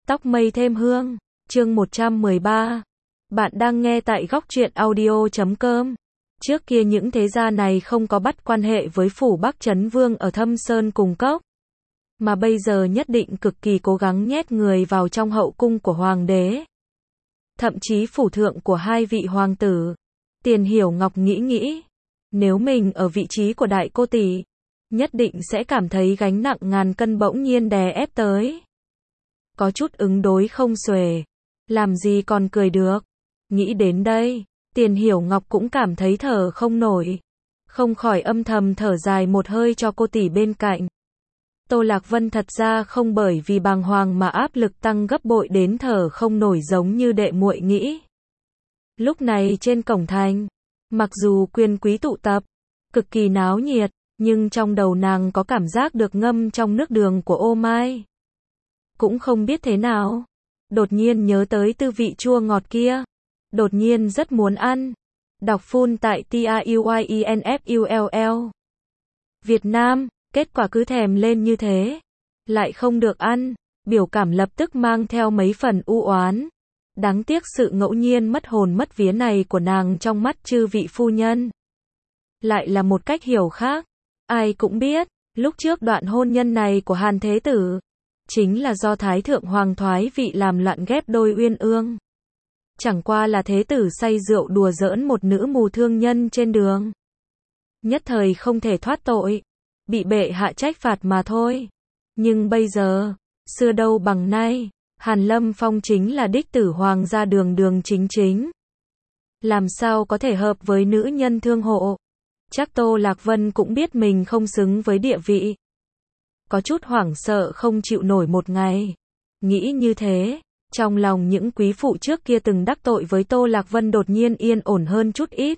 Tóc mây thêm hương, chương 113. Bạn đang nghe tại góc truyện audio.com. Trước kia những thế gia này không có bắt quan hệ với phủ Bắc Chấn Vương ở Thâm Sơn cùng cốc, mà bây giờ nhất định cực kỳ cố gắng nhét người vào trong hậu cung của hoàng đế. Thậm chí phủ thượng của hai vị hoàng tử. Tiền Hiểu Ngọc nghĩ, nếu mình ở vị trí của đại cô tỷ, nhất định sẽ cảm thấy gánh nặng ngàn cân bỗng nhiên đè ép tới. Có chút ứng đối không xuể, làm gì còn cười được. Nghĩ đến đây, Tiền Hiểu Ngọc cũng cảm thấy thở không nổi, không khỏi âm thầm thở dài một hơi cho cô tỷ bên cạnh. Tô Lạc Vân thật ra không bởi vì bàng hoàng mà áp lực tăng gấp bội đến thở không nổi giống như đệ muội nghĩ. Lúc này trên cổng thành, mặc dù quyền quý tụ tập, cực kỳ náo nhiệt, nhưng trong đầu nàng có cảm giác được ngâm trong nước đường của ô mai. Cũng không biết thế nào, đột nhiên nhớ tới tư vị chua ngọt kia, đột nhiên rất muốn ăn. Đọc full tại TAUYINFULL. Việt Nam, kết quả cứ thèm lên như thế, lại không được ăn, biểu cảm lập tức mang theo mấy phần u oán. Đáng tiếc sự ngẫu nhiên mất hồn mất vía này của nàng trong mắt chư vị phu nhân. Lại là một cách hiểu khác. Ai cũng biết, lúc trước đoạn hôn nhân này của Hàn Thế Tử, chính là do Thái Thượng Hoàng thoái vị làm loạn ghép đôi uyên ương. Chẳng qua là Thế Tử say rượu đùa giỡn một nữ mù thương nhân trên đường. Nhất thời không thể thoát tội, bị bệ hạ trách phạt mà thôi. Nhưng bây giờ, xưa đâu bằng nay, Hàn Lâm Phong chính là đích tử hoàng gia đường đường chính chính. Làm sao có thể hợp với nữ nhân thương hộ? Chắc Tô Lạc Vân cũng biết mình không xứng với địa vị. Có chút hoảng sợ không chịu nổi một ngày. Nghĩ như thế, trong lòng những quý phụ trước kia từng đắc tội với Tô Lạc Vân đột nhiên yên ổn hơn chút ít.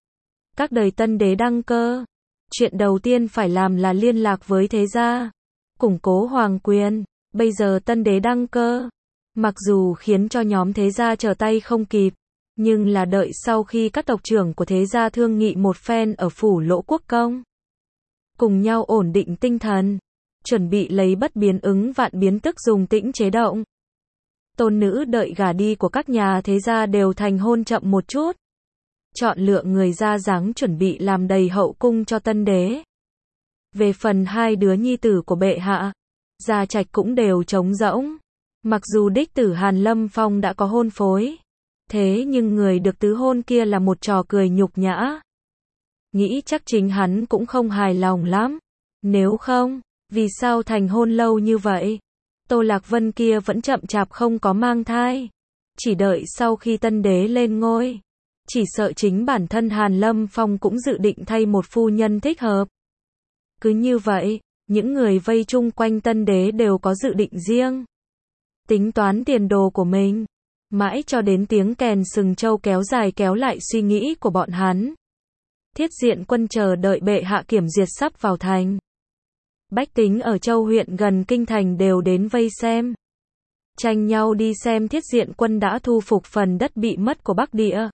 Các đời tân đế đăng cơ, chuyện đầu tiên phải làm là liên lạc với thế gia, củng cố hoàng quyền. Bây giờ tân đế đăng cơ, mặc dù khiến cho nhóm thế gia trở tay không kịp, nhưng là đợi sau khi các tộc trưởng của thế gia thương nghị một phen ở phủ Lỗ Quốc Công, cùng nhau ổn định tinh thần, chuẩn bị lấy bất biến ứng vạn biến, tức dùng tĩnh chế động. Tôn nữ đợi gả đi của các nhà thế gia đều thành hôn chậm một chút, chọn lựa người ra dáng chuẩn bị làm đầy hậu cung cho tân đế. Về phần hai đứa nhi tử của bệ hạ, gia trạch cũng đều trống rỗng. Mặc dù đích tử Hàn Lâm Phong đã có hôn phối, thế nhưng người được tứ hôn kia là một trò cười nhục nhã. Nghĩ chắc chính hắn cũng không hài lòng lắm. Nếu không, vì sao thành hôn lâu như vậy? Tô Lạc Vân kia vẫn chậm chạp không có mang thai. Chỉ đợi sau khi tân đế lên ngôi. Chỉ sợ chính bản thân Hàn Lâm Phong cũng dự định thay một phu nhân thích hợp. Cứ như vậy, những người vây chung quanh tân đế đều có dự định riêng, tính toán tiền đồ của mình. Mãi cho đến tiếng kèn sừng trâu kéo dài kéo lại suy nghĩ của bọn hắn. Thiết Diện Quân chờ đợi bệ hạ kiểm duyệt sắp vào thành. Bách tính ở châu huyện gần kinh thành đều đến vây xem, tranh nhau đi xem Thiết Diện Quân đã thu phục phần đất bị mất của Bắc Địa.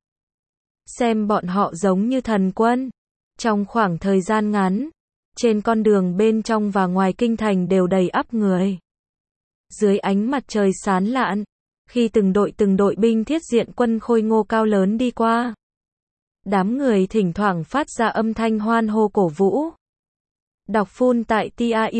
Xem bọn họ giống như thần quân. Trong khoảng thời gian ngắn, trên con đường bên trong và ngoài kinh thành đều đầy ắp người. Dưới ánh mặt trời sáng lạn, khi từng đội binh Thiết Diện Quân khôi ngô cao lớn đi qua, đám người thỉnh thoảng phát ra âm thanh hoan hô cổ vũ. Đọc full tại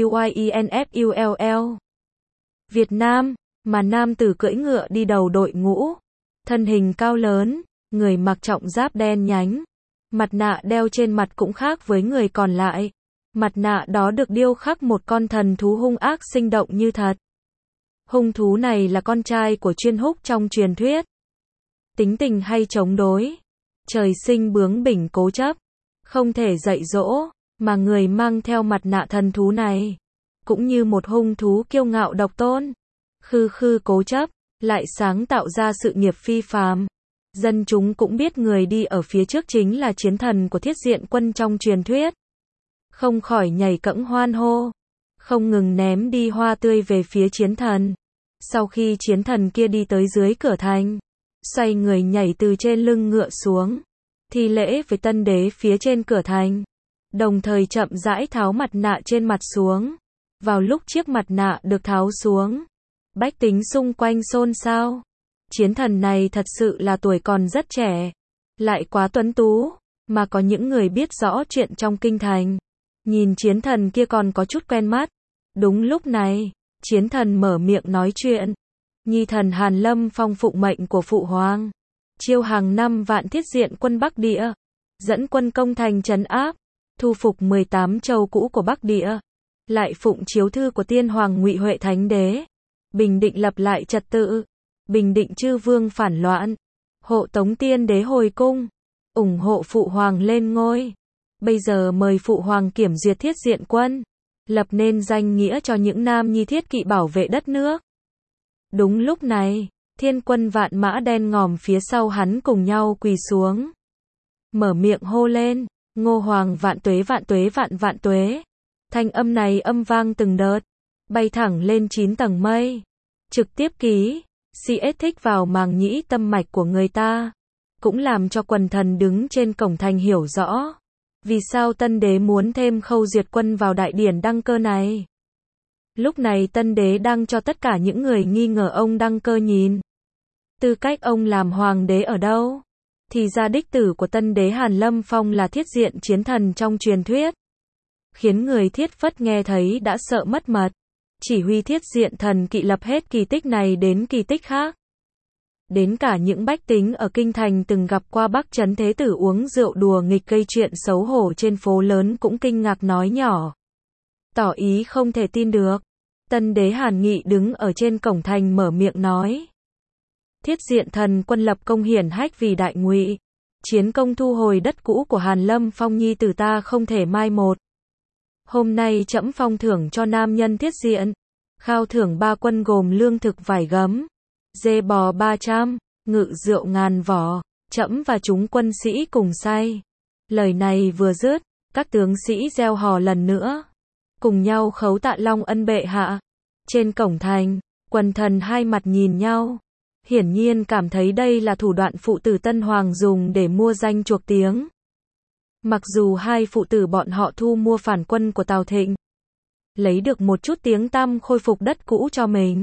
TAUYINFULL. Việt Nam, mà nam tử cưỡi ngựa đi đầu đội ngũ, thân hình cao lớn, người mặc trọng giáp đen nhánh, mặt nạ đeo trên mặt cũng khác với người còn lại. Mặt nạ đó được điêu khắc một con thần thú hung ác sinh động như thật. Hung thú này là con trai của Chuyên Húc trong truyền thuyết. Tính tình hay chống đối, trời sinh bướng bỉnh cố chấp, không thể dạy dỗ, mà người mang theo mặt nạ thần thú này, cũng như một hung thú kiêu ngạo độc tôn, khư cố chấp, lại sáng tạo ra sự nghiệp phi phàm. Dân chúng cũng biết người đi ở phía trước chính là chiến thần của Thiết Diện Quân trong truyền thuyết. Không khỏi nhảy cẫng hoan hô, không ngừng ném đi hoa tươi về phía chiến thần. Sau khi chiến thần kia đi tới dưới cửa thành, xoay người nhảy từ trên lưng ngựa xuống, thi lễ với tân đế phía trên cửa thành, đồng thời chậm rãi tháo mặt nạ trên mặt xuống. Vào lúc chiếc mặt nạ được tháo xuống, Bách tính xung quanh xôn xao. Chiến thần này thật sự là tuổi còn rất trẻ, lại quá tuấn tú, mà có những người biết rõ chuyện trong kinh thành. Nhìn chiến thần kia còn có chút quen mắt. Đúng lúc này, chiến thần mở miệng nói chuyện. Nhi thần Hàn Lâm Phong phụng mệnh của phụ hoàng, chiêu hàng 5 vạn thiết diện quân Bắc Địa, dẫn quân công thành trấn áp, thu phục 18 châu cũ của Bắc Địa, lại phụng chiếu thư của tiên hoàng Ngụy Huệ Thánh Đế, bình định lập lại trật tự, bình định chư vương phản loạn, hộ tống tiên đế hồi cung, ủng hộ phụ hoàng lên ngôi. Bây giờ mời phụ hoàng kiểm duyệt thiết diện quân, lập nên danh nghĩa cho những nam nhi thiết kỵ bảo vệ đất nước. Đúng lúc này, thiên quân vạn mã đen ngòm phía sau hắn cùng nhau quỳ xuống, mở miệng hô lên, Ngô Hoàng vạn tuế vạn tuế vạn vạn tuế. Thanh âm này âm vang từng đợt, bay thẳng lên 9 tầng mây, trực tiếp ký, CS thích vào màng nhĩ tâm mạch của người ta, cũng làm cho quần thần đứng trên cổng thành hiểu rõ, vì sao tân đế muốn thêm khâu duyệt quân vào đại điển đăng cơ này. Lúc này tân đế đang cho tất cả những người nghi ngờ ông đăng cơ nhìn. Tư cách ông làm hoàng đế ở đâu? Thì ra đích tử của tân đế Hàn Lâm Phong là thiết diện chiến thần trong truyền thuyết. Khiến người thiết phất nghe thấy đã sợ mất mật. Chỉ huy thiết diện thần kỵ lập hết kỳ tích này đến kỳ tích khác. Đến cả những bách tính ở kinh thành từng gặp qua Bắc Trấn Thế Tử uống rượu đùa nghịch gây chuyện xấu hổ trên phố lớn cũng kinh ngạc nói nhỏ, tỏ ý không thể tin được. Tân đế Hàn Nghị đứng ở trên cổng thành mở miệng nói. Thiết diện thần quân lập công hiển hách vì đại Ngụy. Chiến công thu hồi đất cũ của Hàn Lâm Phong nhi tử ta không thể mai một. Hôm nay trẫm phong thưởng cho nam nhân thiết diện. Khao thưởng 3 quân gồm lương thực vải gấm, dê bò 300, ngự rượu ngàn vỏ. Trẫm và chúng quân sĩ cùng say. Lời này vừa dứt, các tướng sĩ reo hò lần nữa, cùng nhau khấu tạ long ân bệ hạ. Trên cổng thành, quần thần hai mặt nhìn nhau, hiển nhiên cảm thấy đây là thủ đoạn phụ tử Tân Hoàng dùng để mua danh chuộc tiếng. Mặc dù hai phụ tử bọn họ thu mua phản quân của Tào Thịnh, lấy được một chút tiếng tăm khôi phục đất cũ cho mình.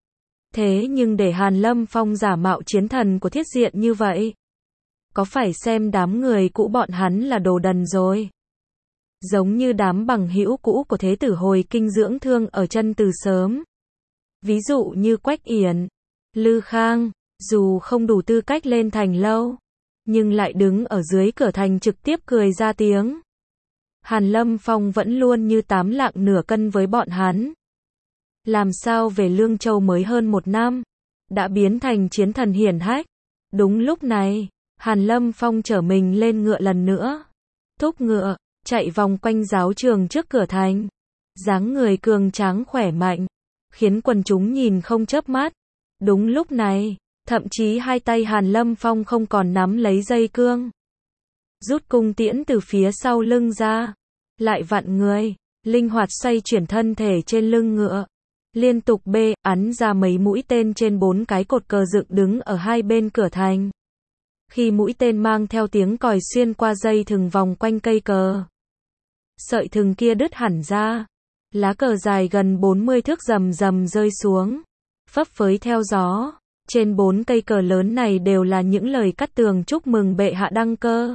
Thế nhưng để Hàn Lâm Phong giả mạo chiến thần của thiết diện như vậy, có phải xem đám người cũ bọn hắn là đồ đần rồi? Giống như đám bằng hữu cũ của Thế Tử hồi kinh dưỡng thương ở chân từ sớm. Ví dụ như Quách Yển, Lư Khang, dù không đủ tư cách lên thành lâu, nhưng lại đứng ở dưới cửa thành trực tiếp cười ra tiếng. Hàn Lâm Phong vẫn luôn như 8 lạng nửa cân với bọn hắn. Làm sao về Lương Châu mới hơn 1 năm, đã biến thành chiến thần hiển hách. Đúng lúc này, Hàn Lâm Phong chở mình lên ngựa lần nữa, thúc ngựa, chạy vòng quanh giáo trường trước cửa thành. Dáng người cường tráng khỏe mạnh, khiến quần chúng nhìn không chớp mắt. Đúng lúc này, thậm chí hai tay Hàn Lâm Phong không còn nắm lấy dây cương, rút cung tiễn từ phía sau lưng ra, lại vặn người, linh hoạt xoay chuyển thân thể trên lưng ngựa, liên tục ắn ra mấy mũi tên trên 4 cái cột cờ dựng đứng ở hai bên cửa thành. Khi mũi tên mang theo tiếng còi xuyên qua dây thừng vòng quanh cây cờ, sợi thừng kia đứt hẳn ra, lá cờ dài gần 40 thước rầm rầm rơi xuống, phấp phới theo gió. Trên 4 cây cờ lớn này đều là những lời cắt tường chúc mừng bệ hạ đăng cơ.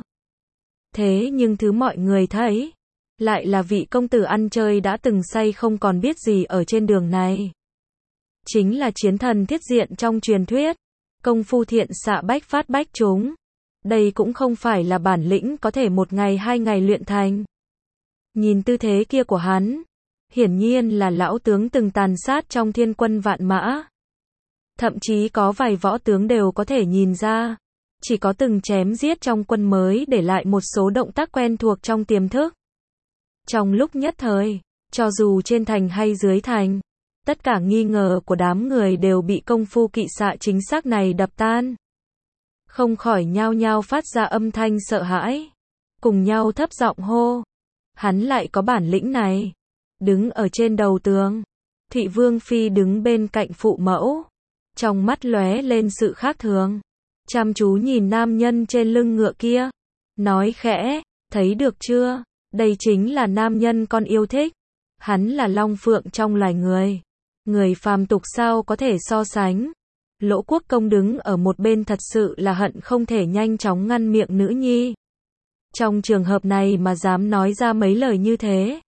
Thế nhưng thứ mọi người thấy, lại là vị công tử ăn chơi đã từng say không còn biết gì ở trên đường này. Chính là chiến thần thiết diện trong truyền thuyết, công phu thiện xạ bách phát bách trúng. Đây cũng không phải là bản lĩnh có thể 1 ngày 2 ngày luyện thành. Nhìn tư thế kia của hắn, hiển nhiên là lão tướng từng tàn sát trong thiên quân vạn mã. Thậm chí có vài võ tướng đều có thể nhìn ra, chỉ có từng chém giết trong quân mới để lại một số động tác quen thuộc trong tiềm thức. Trong lúc nhất thời, cho dù trên thành hay dưới thành, tất cả nghi ngờ của đám người đều bị công phu kỵ xạ chính xác này đập tan. Không khỏi nhao nhao phát ra âm thanh sợ hãi, cùng nhau thấp giọng hô, hắn lại có bản lĩnh này. Đứng ở trên đầu tường, Thụy Vương Phi đứng bên cạnh phụ mẫu, trong mắt lóe lên sự khác thường, chăm chú nhìn nam nhân trên lưng ngựa kia, nói khẽ, thấy được chưa, đây chính là nam nhân con yêu thích, hắn là long phượng trong loài người, Người phàm tục sao có thể so sánh. Lỗ Quốc Công đứng ở một bên thật sự là hận không thể nhanh chóng ngăn miệng nữ nhi. Trong trường hợp này mà dám nói ra mấy lời như thế.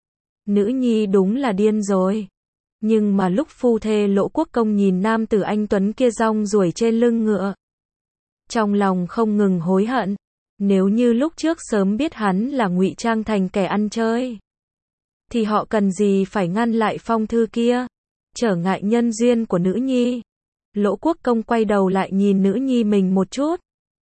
Nữ nhi đúng là điên rồi. Nhưng mà lúc phu thê Lỗ Quốc Công nhìn nam tử anh tuấn kia rong ruổi trên lưng ngựa, trong lòng không ngừng hối hận. Nếu như lúc trước sớm biết hắn là ngụy trang thành kẻ ăn chơi, thì họ cần gì phải ngăn lại phong thư kia, trở ngại nhân duyên của nữ nhi. Lỗ Quốc Công quay đầu lại nhìn nữ nhi mình một chút.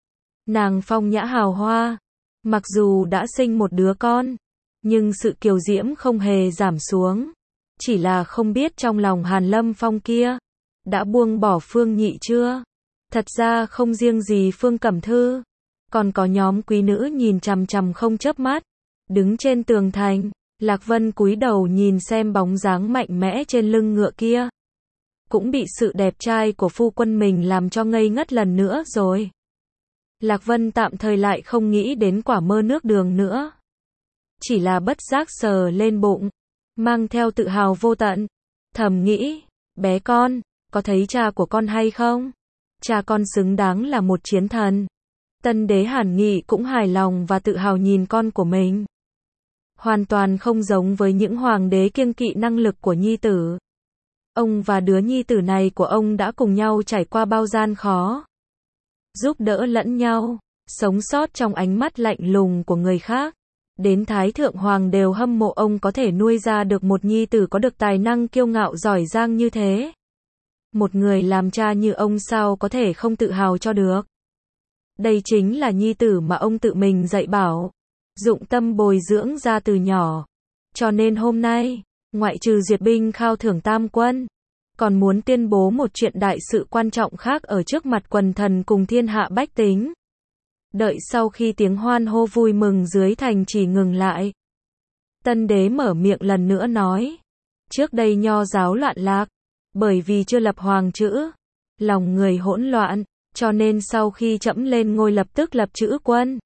Nàng phong nhã hào hoa, mặc dù đã sinh một đứa con, nhưng sự kiều diễm không hề giảm xuống. Chỉ là không biết trong lòng Hàn Lâm Phong kia, đã buông bỏ Phương Nhị chưa? Thật ra không riêng gì Phương Cẩm Thư, còn có nhóm quý nữ nhìn chằm chằm không chớp mắt. Đứng trên tường thành, Lạc Vân cúi đầu nhìn xem bóng dáng mạnh mẽ trên lưng ngựa kia. Cũng bị sự đẹp trai của phu quân mình làm cho ngây ngất lần nữa rồi. Lạc Vân tạm thời lại không nghĩ đến quả mơ nước đường nữa. Chỉ là bất giác sờ lên bụng, mang theo tự hào vô tận. Thầm nghĩ, bé con, có thấy cha của con hay không? Cha con xứng đáng là một chiến thần. Tân đế Hàn Nghị cũng hài lòng và tự hào nhìn con của mình. Hoàn toàn không giống với những hoàng đế kiêng kỵ năng lực của nhi tử. Ông và đứa nhi tử này của ông đã cùng nhau trải qua bao gian khó, giúp đỡ lẫn nhau, sống sót trong ánh mắt lạnh lùng của người khác. Đến Thái Thượng Hoàng đều hâm mộ ông có thể nuôi ra được một nhi tử có được tài năng kiêu ngạo giỏi giang như thế. Một người làm cha như ông sao có thể không tự hào cho được. Đây chính là nhi tử mà ông tự mình dạy bảo, dụng tâm bồi dưỡng ra từ nhỏ. Cho nên hôm nay, ngoại trừ duyệt binh khao thưởng tam quân, còn muốn tuyên bố một chuyện đại sự quan trọng khác ở trước mặt quần thần cùng thiên hạ bách tính. Đợi sau khi tiếng hoan hô vui mừng dưới thành chỉ ngừng lại, tân đế mở miệng lần nữa nói, trước đây nho giáo loạn lạc, bởi vì chưa lập hoàng chữ, lòng người hỗn loạn, cho nên sau khi trẫm lên ngôi lập tức lập chữ quân.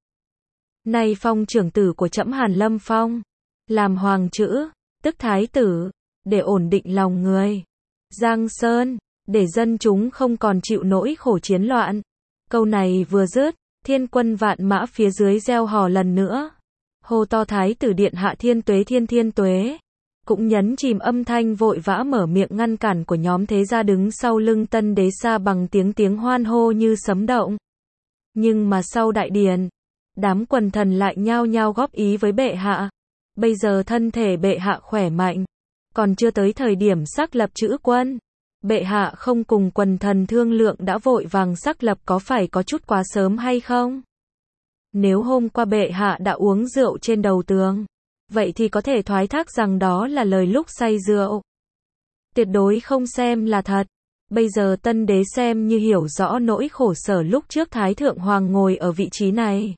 Nay phong trưởng tử của trẫm Hàn Lâm Phong, làm hoàng chữ, tức thái tử, để ổn định lòng người. Giang Sơn, để dân chúng không còn chịu nỗi khổ chiến loạn. Câu này vừa dứt, thiên quân vạn mã phía dưới reo hò lần nữa. Hô to thái tử điện hạ thiên tuế thiên tuế. Cũng nhấn chìm âm thanh vội vã mở miệng ngăn cản của nhóm thế gia đứng sau lưng tân đế xa bằng tiếng hoan hô như sấm động. Nhưng mà sau đại điển, đám quần thần lại nhao nhao góp ý với bệ hạ. Bây giờ thân thể bệ hạ khỏe mạnh, còn chưa tới thời điểm xác lập chữ quân. Bệ hạ không cùng quần thần thương lượng đã vội vàng xác lập có phải có chút quá sớm hay không? Nếu hôm qua bệ hạ đã uống rượu trên đầu tường, vậy thì có thể thoái thác rằng đó là lời lúc say rượu. Tuyệt đối không xem là thật. Bây giờ tân đế xem như hiểu rõ nỗi khổ sở lúc trước Thái Thượng Hoàng ngồi ở vị trí này.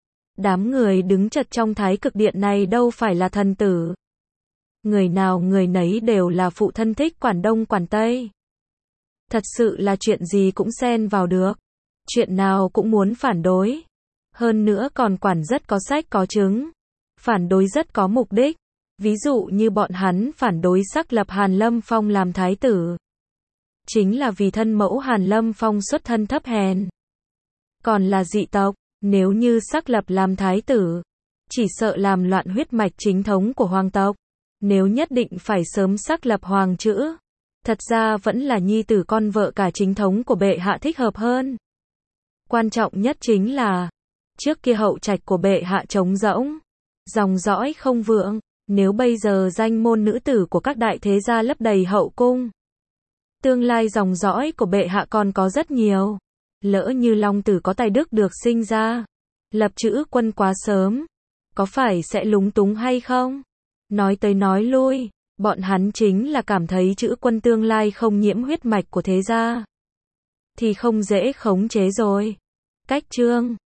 Đám người đứng chật trong Thái Cực Điện này đâu phải là thần tử. Người nào người nấy đều là phụ thân thích quản Đông quản Tây. Thật sự là chuyện gì cũng xen vào được. Chuyện nào cũng muốn phản đối. Hơn nữa còn quản rất có sách có chứng. Phản đối rất có mục đích. Ví dụ như bọn hắn phản đối xác lập Hàn Lâm Phong làm thái tử. Chính là vì thân mẫu Hàn Lâm Phong xuất thân thấp hèn. Còn là dị tộc, nếu như xác lập làm thái tử, chỉ sợ làm loạn huyết mạch chính thống của hoàng tộc. Nếu nhất định phải sớm xác lập hoàng chữ, thật ra vẫn là nhi tử con vợ cả chính thống của bệ hạ thích hợp hơn. Quan trọng nhất chính là, trước kia hậu trạch của bệ hạ trống rỗng, dòng dõi không vượng, nếu bây giờ danh môn nữ tử của các đại thế gia lấp đầy hậu cung, tương lai dòng dõi của bệ hạ còn có rất nhiều. Lỡ như Long tử có tài đức được sinh ra, lập chữ quân quá sớm, có phải sẽ lúng túng hay không? Nói tới nói lui, bọn hắn chính là cảm thấy chữ quân tương lai không nhiễm huyết mạch của thế gia, thì không dễ khống chế rồi. Cách chương